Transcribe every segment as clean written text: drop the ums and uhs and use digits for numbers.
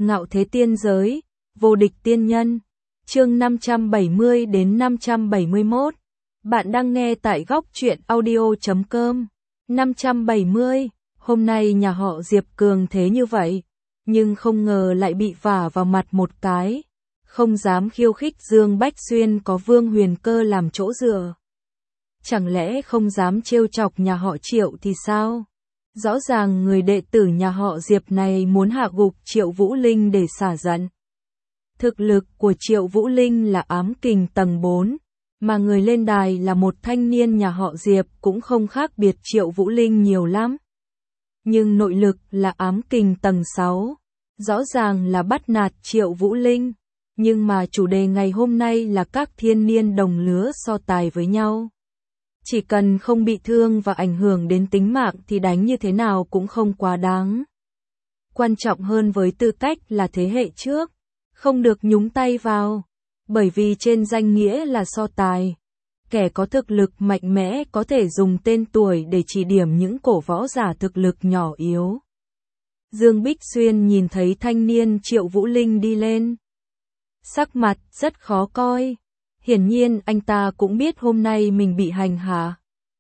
Ngạo thế tiên giới, vô địch tiên nhân. Chương 570 đến 571. Bạn đang nghe tại góc truyện audio.com. 570. Hôm nay nhà họ Diệp cường thế như vậy, nhưng không ngờ lại bị vả vào mặt một cái. Không dám khiêu khích Dương Bách Xuyên có Vương Huyền Cơ làm chỗ dựa. Chẳng lẽ không dám trêu chọc nhà họ Triệu thì sao? Rõ ràng người đệ tử nhà họ Diệp này muốn hạ gục Triệu Vũ Linh để xả giận. Thực lực của Triệu Vũ Linh là ám kình tầng 4, mà người lên đài là một thanh niên nhà họ Diệp cũng không khác biệt Triệu Vũ Linh nhiều lắm. Nhưng nội lực là ám kình tầng 6, rõ ràng là bắt nạt Triệu Vũ Linh. Nhưng mà chủ đề ngày hôm nay là các thiên niên đồng lứa so tài với nhau. Chỉ cần không bị thương và ảnh hưởng đến tính mạng thì đánh như thế nào cũng không quá đáng. Quan trọng hơn với tư cách là thế hệ trước, không được nhúng tay vào, bởi vì trên danh nghĩa là so tài. Kẻ có thực lực mạnh mẽ có thể dùng tên tuổi để chỉ điểm những cổ võ giả thực lực nhỏ yếu. Dương Bích Xuyên nhìn thấy thanh niên Triệu Vũ Linh đi lên. Sắc mặt rất khó coi. Hiển nhiên anh ta cũng biết hôm nay mình bị hành hạ.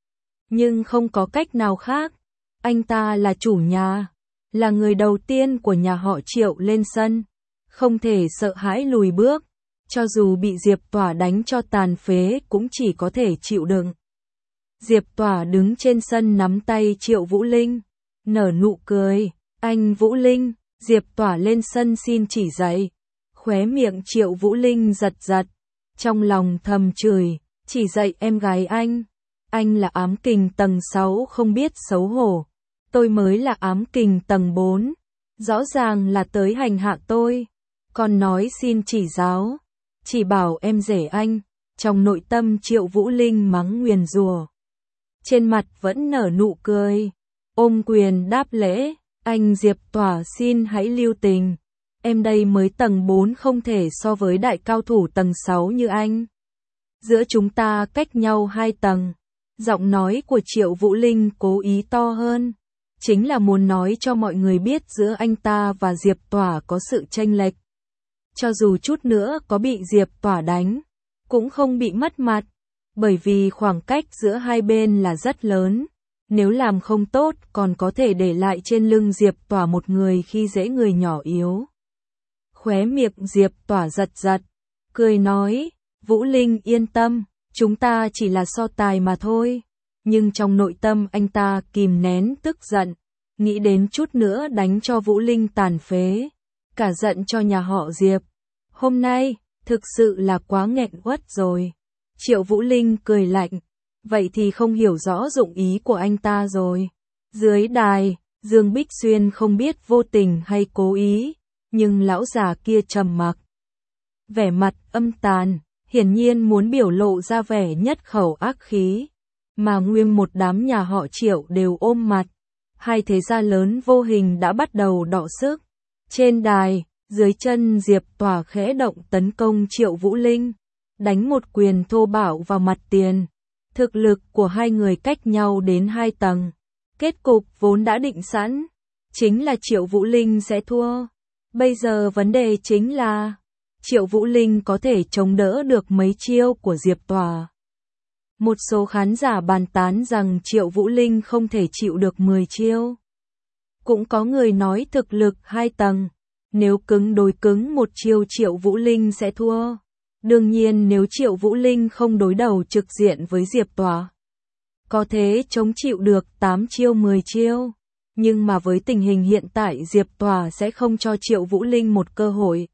Nhưng không có cách nào khác. Anh ta là chủ nhà, là người đầu tiên của nhà họ Triệu lên sân. Không thể sợ hãi lùi bước. Cho dù bị Diệp Tỏa đánh cho tàn phế cũng chỉ có thể chịu đựng. Diệp Tỏa đứng trên sân nắm tay Triệu Vũ Linh, nở nụ cười. Anh Vũ Linh, Diệp Tỏa lên sân xin chỉ dạy. Khóe miệng Triệu Vũ Linh giật giật. Trong lòng thầm chửi, chỉ dạy em gái anh là ám kình tầng 6 không biết xấu hổ. Tôi mới là ám kình tầng 4, rõ ràng là tới hành hạ tôi. Còn nói xin chỉ giáo, chỉ bảo em rể anh. Trong nội tâm Triệu Vũ Linh mắng nguyền rủa, trên mặt vẫn nở nụ cười, ôm quyền đáp lễ. Anh Diệp Tỏa xin hãy lưu tình. Em đây mới tầng 4 không thể so với đại cao thủ tầng 6 như anh. Giữa chúng ta cách nhau 2 tầng. Giọng nói của Triệu Vũ Linh cố ý to hơn. Chính là muốn nói cho mọi người biết giữa anh ta và Diệp Tỏa có sự chênh lệch. Cho dù chút nữa có bị Diệp Tỏa đánh, cũng không bị mất mặt. Bởi vì khoảng cách giữa hai bên là rất lớn. Nếu làm không tốt còn có thể để lại trên lưng Diệp Tỏa một người khi dễ người nhỏ yếu. Khóe miệng Diệp Tỏa giật giật, cười nói, Vũ Linh yên tâm, chúng ta chỉ là so tài mà thôi. Nhưng trong nội tâm anh ta kìm nén tức giận, nghĩ đến chút nữa đánh cho Vũ Linh tàn phế, cả giận cho nhà họ Diệp. Hôm nay, thực sự là quá nghẹn uất rồi. Triệu Vũ Linh cười lạnh, vậy thì không hiểu rõ dụng ý của anh ta rồi. Dưới đài, Dương Bích Xuyên không biết vô tình hay cố ý. Nhưng lão già kia trầm mặc, vẻ mặt âm tàn, hiển nhiên muốn biểu lộ ra vẻ nhất khẩu ác khí, mà nguyên một đám nhà họ Triệu đều ôm mặt. Hai thế gia lớn vô hình đã bắt đầu đọ sức. Trên đài, dưới chân Diệp Tỏa khẽ động tấn công Triệu Vũ Linh, đánh một quyền thô bạo vào mặt tiền. Thực lực của hai người cách nhau đến 2 tầng. Kết cục vốn đã định sẵn, chính là Triệu Vũ Linh sẽ thua. Bây giờ vấn đề chính là, Triệu Vũ Linh có thể chống đỡ được mấy chiêu của Diệp Tỏa. Một số khán giả bàn tán rằng Triệu Vũ Linh không thể chịu được 10 chiêu. Cũng có người nói thực lực 2 tầng, nếu cứng đối cứng một chiêu Triệu Vũ Linh sẽ thua. Đương nhiên nếu Triệu Vũ Linh không đối đầu trực diện với Diệp Tỏa, có thể chống chịu được 8 chiêu 10 chiêu. Nhưng mà với tình hình hiện tại Diệp Tỏa sẽ không cho Triệu Vũ Linh một cơ hội.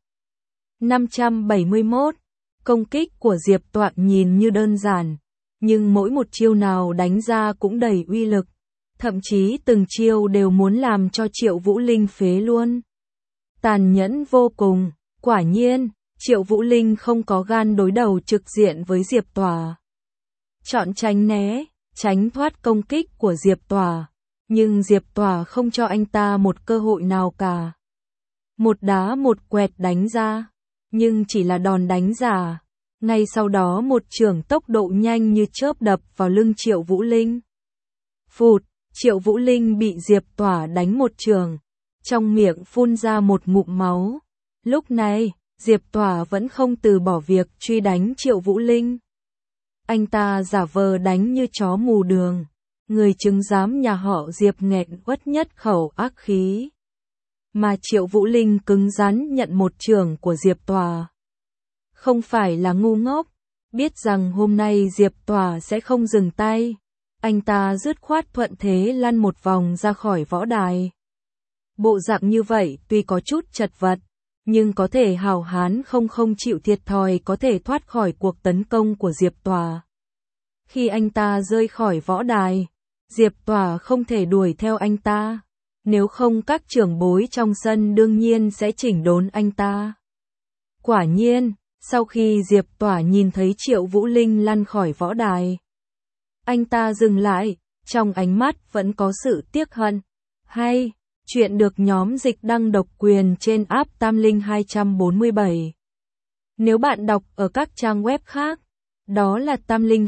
571. Công kích của Diệp Tỏa nhìn như đơn giản, nhưng mỗi một chiêu nào đánh ra cũng đầy uy lực. Thậm chí từng chiêu đều muốn làm cho Triệu Vũ Linh phế luôn. Tàn nhẫn vô cùng, quả nhiên, Triệu Vũ Linh không có gan đối đầu trực diện với Diệp Tỏa. Chọn tránh né, tránh thoát công kích của Diệp Tỏa. Nhưng Diệp Tỏa không cho anh ta một cơ hội nào cả. Một đá một quẹt đánh ra, nhưng chỉ là đòn đánh giả. Ngay sau đó một chưởng tốc độ nhanh như chớp đập vào lưng Triệu Vũ Linh. Phụt, Triệu Vũ Linh bị Diệp Tỏa đánh một chưởng, trong miệng phun ra một ngụm máu. Lúc này, Diệp Tỏa vẫn không từ bỏ việc truy đánh Triệu Vũ Linh. Anh ta giả vờ đánh như chó mù đường. Người chứng giám nhà họ Diệp nghẹn uất nhất khẩu ác khí. Mà Triệu Vũ Linh cứng rắn nhận một chưởng của Diệp Tỏa. Không phải là ngu ngốc, biết rằng hôm nay Diệp Tỏa sẽ không dừng tay. Anh ta dứt khoát thuận thế lăn một vòng ra khỏi võ đài. Bộ dạng như vậy tuy có chút chật vật, nhưng có thể hào hán không chịu thiệt thòi có thể thoát khỏi cuộc tấn công của Diệp Tỏa. Khi anh ta rơi khỏi võ đài, Diệp Tỏa không thể đuổi theo anh ta. Nếu không các trưởng bối trong sân đương nhiên sẽ chỉnh đốn anh ta. Quả nhiên, sau khi Diệp Tỏa nhìn thấy Triệu Vũ Linh lăn khỏi võ đài, anh ta dừng lại, trong ánh mắt vẫn có sự tiếc hận. Hay, chuyện được nhóm dịch đăng độc quyền trên app Tam Linh 247. Nếu bạn đọc ở các trang web khác, đó là Tamlinh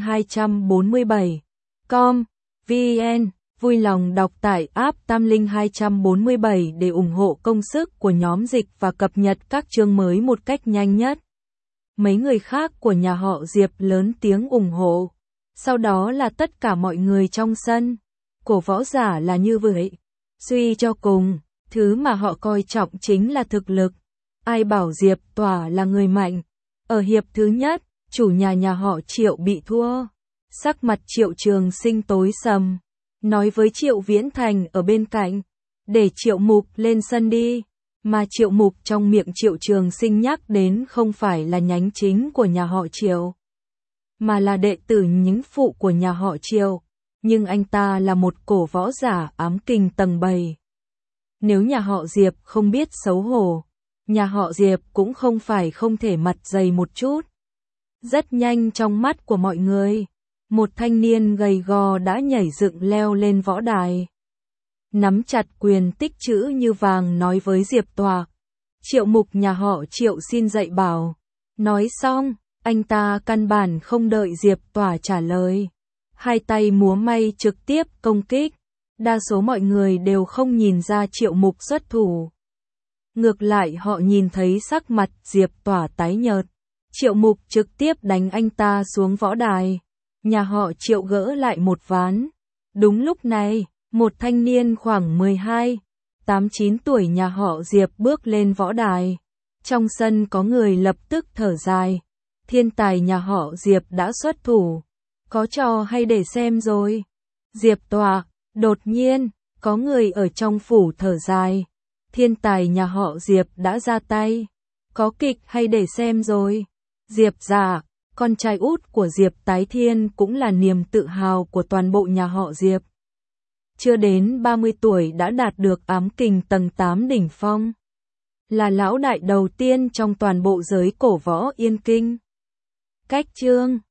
247.com, vn, vui lòng đọc tải app Tamlinh 247 để ủng hộ công sức của nhóm dịch và cập nhật các chương mới một cách nhanh nhất. Mấy người khác của nhà họ Diệp lớn tiếng ủng hộ. Sau đó là tất cả mọi người trong sân. Cổ võ giả là như vậy. Suy cho cùng, thứ mà họ coi trọng chính là thực lực. Ai bảo Diệp Tỏa là người mạnh. Ở hiệp thứ nhất, chủ nhà họ Triệu bị thua. Sắc mặt Triệu Trường Sinh tối sầm. Nói với Triệu Viễn Thành ở bên cạnh. Để Triệu Mục lên sân đi. Mà Triệu Mục trong miệng Triệu Trường Sinh nhắc đến không phải là nhánh chính của nhà họ Triệu, mà là đệ tử nhính phụ của nhà họ Triệu. Nhưng anh ta là một cổ võ giả ám kình tầng 7. Nếu nhà họ Diệp không biết xấu hổ, nhà họ Diệp cũng không phải không thể mặt dày một chút. Rất nhanh trong mắt của mọi người, một thanh niên gầy gò đã nhảy dựng leo lên võ đài. Nắm chặt quyền tích chữ như vàng nói với Diệp Tỏa. Triệu Mục nhà họ Triệu xin dạy bảo. Nói xong, anh ta căn bản không đợi Diệp Tỏa trả lời. Hai tay múa may trực tiếp công kích. Đa số mọi người đều không nhìn ra Triệu Mục xuất thủ. Ngược lại họ nhìn thấy sắc mặt Diệp Tỏa tái nhợt. Triệu Mục trực tiếp đánh anh ta xuống võ đài. Nhà họ Triệu gỡ lại một ván. Đúng lúc này, một thanh niên khoảng 12-9 tuổi nhà họ Diệp bước lên võ đài. Trong sân có người lập tức thở dài. Thiên tài nhà họ Diệp đã xuất thủ. Có trò hay để xem rồi. Diệp Tỏa, đột nhiên, có người ở trong phủ thở dài. Thiên tài nhà họ Diệp đã ra tay. Có kịch hay để xem rồi. Diệp Dạ, con trai út của Diệp Tái Thiên cũng là niềm tự hào của toàn bộ nhà họ Diệp. Chưa đến 30 tuổi đã đạt được ám kình tầng 8 đỉnh phong. Là lão đại đầu tiên trong toàn bộ giới cổ võ Yên Kinh. Cách chương